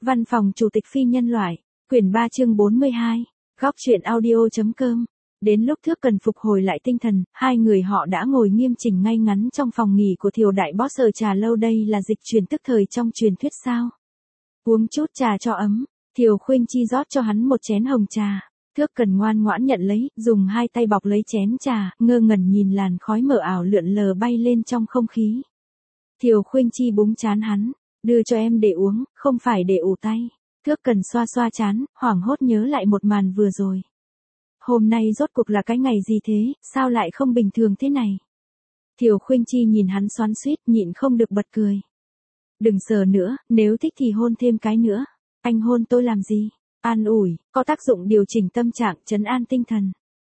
Văn phòng Chủ tịch Phi nhân loại, quyển 3 chương 42, góc truyện audio.com. Đến lúc Thước Cần phục hồi lại tinh thần, hai người họ đã ngồi nghiêm chỉnh ngay ngắn trong phòng nghỉ của Thiều đại boss ở trà lâu. Đây là dịch chuyển tức thời trong truyền thuyết sao? Uống chút trà cho ấm, Thiều Khuynh Chi rót cho hắn một chén hồng trà. Thước Cần ngoan ngoãn nhận lấy, dùng hai tay bọc lấy chén trà, ngơ ngẩn nhìn làn khói mờ ảo lượn lờ bay lên trong không khí. Thiều Khuynh Chi búng trán hắn, đưa cho em để uống, không phải để ủ tay. Thước Cần xoa xoa trán, hoảng hốt nhớ lại một màn vừa rồi. Hôm nay rốt cuộc là cái ngày gì thế, sao lại không bình thường thế này? Thiều Khuynh Chi nhìn hắn xoắn xuýt, nhịn không được bật cười. Đừng sờ nữa, nếu thích thì hôn thêm cái nữa. Anh hôn tôi làm gì? An ủi, có tác dụng điều chỉnh tâm trạng, trấn an tinh thần.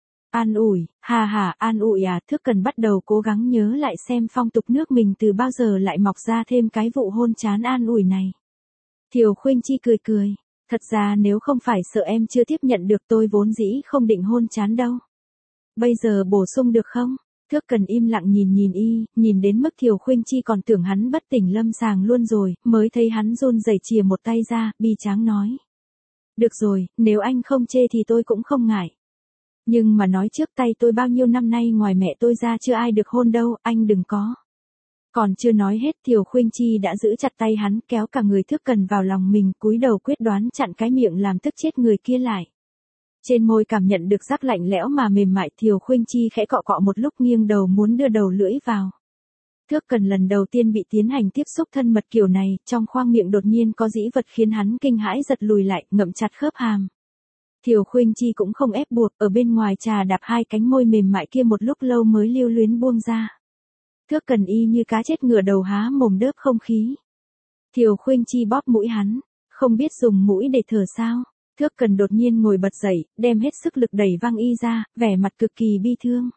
An ủi, hà, an ủi à? Thước Cần bắt đầu cố gắng nhớ lại xem phong tục nước mình từ bao giờ lại mọc ra thêm cái vụ hôn chán an ủi này. Thiều Khuynh Chi cười cười, thật ra nếu không phải sợ em chưa tiếp nhận được tôi vốn dĩ không định hôn chán đâu. Bây giờ bổ sung được không? Thước Cần im lặng nhìn đến mức Thiều Khuynh Chi còn tưởng hắn bất tỉnh lâm sàng luôn rồi, mới thấy hắn run rẩy chìa một tay ra, bi tráng nói. Được rồi, nếu anh không chê thì tôi cũng không ngại. Nhưng mà nói trước tay tôi bao nhiêu năm nay ngoài mẹ tôi ra chưa ai được hôn đâu, anh đừng có. Còn chưa nói hết Thiều Khuynh Chi đã giữ chặt tay hắn, kéo cả người Thước Cần vào lòng mình, cúi đầu quyết đoán chặn cái miệng làm tức chết người kia lại. Trên môi cảm nhận được rắc lạnh lẽo mà mềm mại, Thiều Khuynh Chi khẽ cọ cọ một lúc, nghiêng đầu muốn đưa đầu lưỡi vào. Thước Cần lần đầu tiên bị tiến hành tiếp xúc thân mật kiểu này, trong khoang miệng đột nhiên có dĩ vật khiến hắn kinh hãi giật lùi lại, ngậm chặt khớp hàm. Thiều Khuynh Chi cũng không ép buộc, ở bên ngoài trà đạp hai cánh môi mềm mại kia một lúc lâu mới lưu luyến buông ra. Thước Cần y như cá chết ngửa đầu há mồm đớp không khí. Thiều Khuynh Chi bóp mũi hắn, không biết dùng mũi để thở sao. Thước Cần đột nhiên ngồi bật dậy, đem hết sức lực đẩy văng y ra, vẻ mặt cực kỳ bi thương.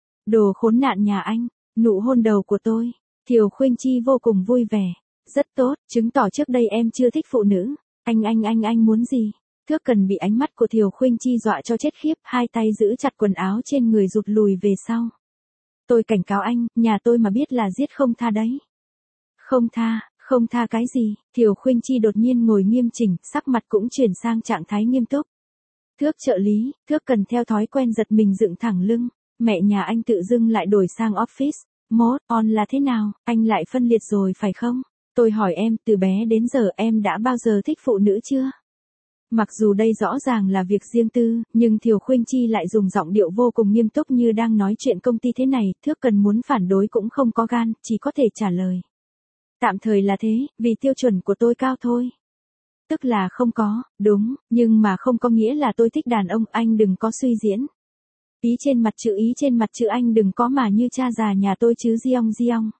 Đồ khốn nạn nhà anh, nụ hôn đầu của tôi. Thiều Khuynh Chi vô cùng vui vẻ. Rất tốt, chứng tỏ trước đây em chưa thích phụ nữ. Anh muốn gì? Thước Cần bị ánh mắt của Thiều Khuynh Chi dọa cho chết khiếp, hai tay giữ chặt quần áo trên người rụt lùi về sau. Tôi cảnh cáo anh, nhà tôi mà biết là giết không tha đấy. Không tha cái gì? Thiều Khuynh Chi đột nhiên ngồi nghiêm chỉnh, sắc mặt cũng chuyển sang trạng thái nghiêm túc. Thước trợ lý, Thước Cần theo thói quen giật mình dựng thẳng lưng. Mẹ nhà anh tự dưng lại đổi sang office. Mode on là thế nào? Anh lại phân liệt rồi phải không? Tôi hỏi em, từ bé đến giờ em đã bao giờ thích phụ nữ chưa? Mặc dù đây rõ ràng là việc riêng tư, nhưng Thiều Khuynh Chi lại dùng giọng điệu vô cùng nghiêm túc như đang nói chuyện công ty thế này. Thước Cần muốn phản đối cũng không có gan, chỉ có thể trả lời. Tạm thời là thế, vì tiêu chuẩn của tôi cao thôi. Tức là không có, đúng, nhưng mà không có nghĩa là tôi thích đàn ông, anh đừng có suy diễn. Ý trên mặt chữ anh đừng có mà như cha già nhà tôi chứ Giong.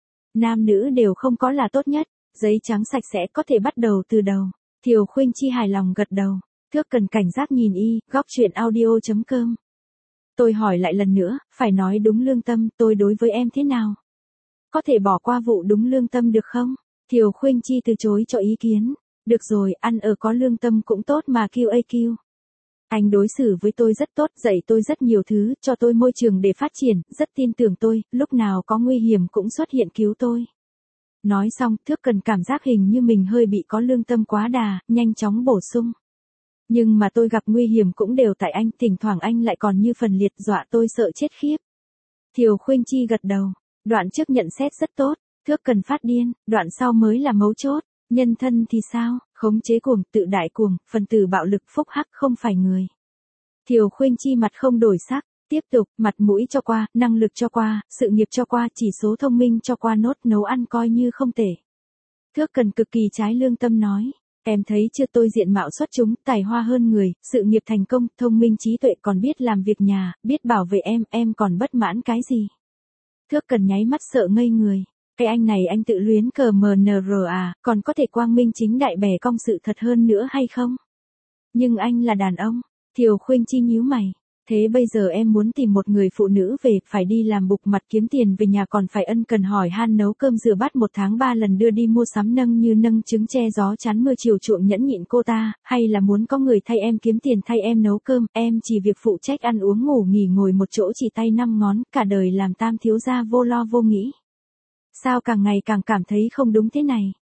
Nam nữ đều không có là tốt nhất, giấy trắng sạch sẽ có thể bắt đầu từ đầu. Thiều Khuynh Chi hài lòng gật đầu. Thước Cần cảnh giác nhìn y, góc truyện audio.com. Tôi hỏi lại lần nữa, phải nói đúng lương tâm, tôi đối với em thế nào? Có thể bỏ qua vụ đúng lương tâm được không? Thiều Khuynh Chi từ chối cho ý kiến. Được rồi, ăn ở có lương tâm cũng tốt mà QAQ. Anh đối xử với tôi rất tốt, dạy tôi rất nhiều thứ, cho tôi môi trường để phát triển, rất tin tưởng tôi, lúc nào có nguy hiểm cũng xuất hiện cứu tôi. Nói xong, Thước Cần cảm giác hình như mình hơi bị có lương tâm quá đà, nhanh chóng bổ sung. Nhưng mà tôi gặp nguy hiểm cũng đều tại anh, thỉnh thoảng anh lại còn như phần liệt, dọa tôi sợ chết khiếp. Thiều Khuynh Chi gật đầu, đoạn trước nhận xét rất tốt, Thước Cần phát điên, đoạn sau mới là mấu chốt. Nhân thân thì sao? Khống chế cuồng, tự đại cuồng, phần tử bạo lực, phúc hắc không phải người. Thiều Khuynh Chi mặt không đổi sắc, tiếp tục, mặt mũi cho qua, năng lực cho qua, sự nghiệp cho qua, chỉ số thông minh cho qua, nốt nấu ăn coi như không tệ. Thước Cần cực kỳ trái lương tâm nói, em thấy chưa, tôi diện mạo xuất chúng, tài hoa hơn người, sự nghiệp thành công, thông minh trí tuệ, còn biết làm việc nhà, biết bảo vệ em còn bất mãn cái gì? Thước Cần nháy mắt sợ ngây người. Cái anh này anh tự luyến cờ MNR à, còn có thể quang minh chính đại bẻ cong sự thật hơn nữa hay không? Nhưng anh là đàn ông. Thiều Khuynh Chi nhíu mày. Thế bây giờ em muốn tìm một người phụ nữ về, phải đi làm bục mặt kiếm tiền về nhà, còn phải ân cần hỏi han nấu cơm rửa bát 1 tháng 3 lần, đưa đi mua sắm nâng như nâng trứng, che gió chắn mưa, chiều chuộng nhẫn nhịn cô ta, hay là muốn có người thay em kiếm tiền, thay em nấu cơm, em chỉ việc phụ trách ăn uống ngủ nghỉ, ngồi một chỗ chỉ tay 5 ngón, cả đời làm tam thiếu gia vô lo vô nghĩ? Sao càng ngày càng cảm thấy không đúng thế này?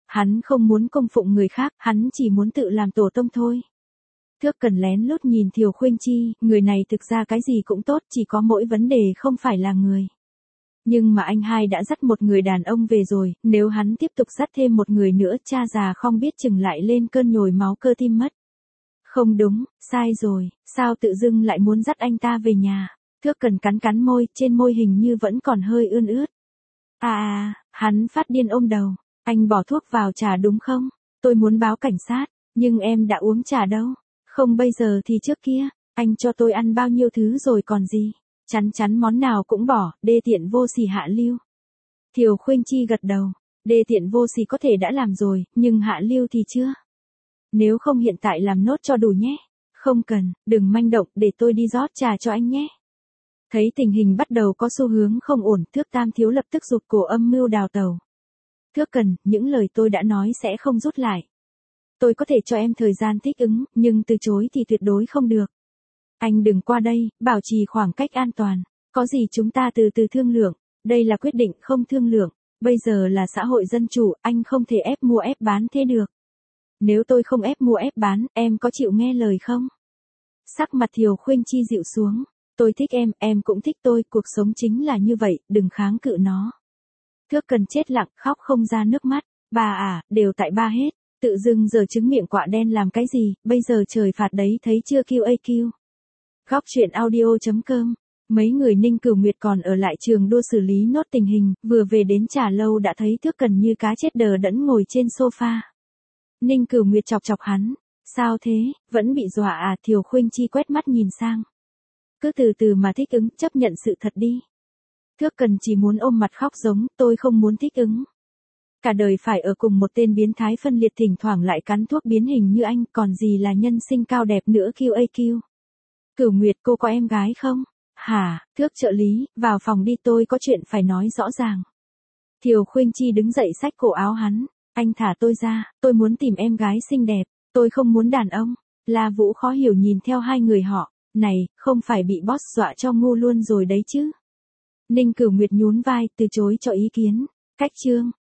Hắn không muốn cung phụng người khác, hắn chỉ muốn tự làm tổ tông thôi. Thước Cần lén lút nhìn Thiều Khuynh Chi, người này thực ra cái gì cũng tốt, chỉ có mỗi vấn đề không phải là người. Nhưng mà anh hai đã dắt một người đàn ông về rồi, nếu hắn tiếp tục dắt thêm một người nữa, cha già không biết chừng lại lên cơn nhồi máu cơ tim mất. Không đúng, sai rồi, sao tự dưng lại muốn dắt anh ta về nhà? Thước Cần cắn cắn môi, trên môi hình như vẫn còn hơi ươn ướt. Hắn phát điên ôm đầu. Anh bỏ thuốc vào trà đúng không? Tôi muốn báo cảnh sát, nhưng em đã uống trà đâu. Không bây giờ thì trước kia, anh cho tôi ăn bao nhiêu thứ rồi còn gì. Chắn chắn món nào cũng bỏ, đê tiện vô sỉ hạ lưu. Thiều Khuynh Chi gật đầu, đê tiện vô sỉ có thể đã làm rồi, nhưng hạ lưu thì chưa. Nếu không hiện tại làm nốt cho đủ nhé. Không cần, đừng manh động, để tôi đi rót trà cho anh nhé. Thấy tình hình bắt đầu có xu hướng không ổn, Thước Tam thiếu lập tức giục cổ âm mưu đào tẩu. Thước Cần, những lời tôi đã nói sẽ không rút lại. Tôi có thể cho em thời gian thích ứng, nhưng từ chối thì tuyệt đối không được. Anh đừng qua đây, bảo trì khoảng cách an toàn. Có gì chúng ta từ từ thương lượng. Đây là quyết định không thương lượng. Bây giờ là xã hội dân chủ, anh không thể ép mua ép bán thế được. Nếu tôi không ép mua ép bán, em có chịu nghe lời không? Sắc mặt Thiều Khuynh Chi dịu xuống. Tôi thích em cũng thích tôi, cuộc sống chính là như vậy, đừng kháng cự nó. Thước Cần chết lặng, khóc không ra nước mắt. Bà đều tại ba hết. Tự dưng giờ trứng miệng quạ đen làm cái gì, bây giờ trời phạt đấy thấy chưa QAQ. Góc truyện audio.com. Mấy người Ninh Cửu Nguyệt còn ở lại trường đua xử lý nốt tình hình, vừa về đến trà lâu đã thấy Thước Cần như cá chết đờ đẫn ngồi trên sofa. Ninh Cửu Nguyệt chọc chọc hắn. Sao thế, vẫn bị dọa Thiều Khuynh Chi quét mắt nhìn sang. Cứ từ từ mà thích ứng, chấp nhận sự thật đi. Thước Cần chỉ muốn ôm mặt khóc giống, tôi không muốn thích ứng. Cả đời phải ở cùng một tên biến thái phân liệt thỉnh thoảng lại cắn thuốc biến hình như anh, còn gì là nhân sinh cao đẹp nữa QAQ. Cửu Nguyệt, cô có em gái không? Hả, Thước trợ lý, vào phòng đi, tôi có chuyện phải nói rõ ràng. Thiều Khuynh Chi đứng dậy xách cổ áo hắn. Anh thả tôi ra, tôi muốn tìm em gái xinh đẹp, tôi không muốn đàn ông. La Vũ khó hiểu nhìn theo hai người họ. Này, không phải bị boss dọa cho ngu luôn rồi đấy chứ. Ninh Cửu Nguyệt nhún vai, từ chối cho ý kiến. Cách chương.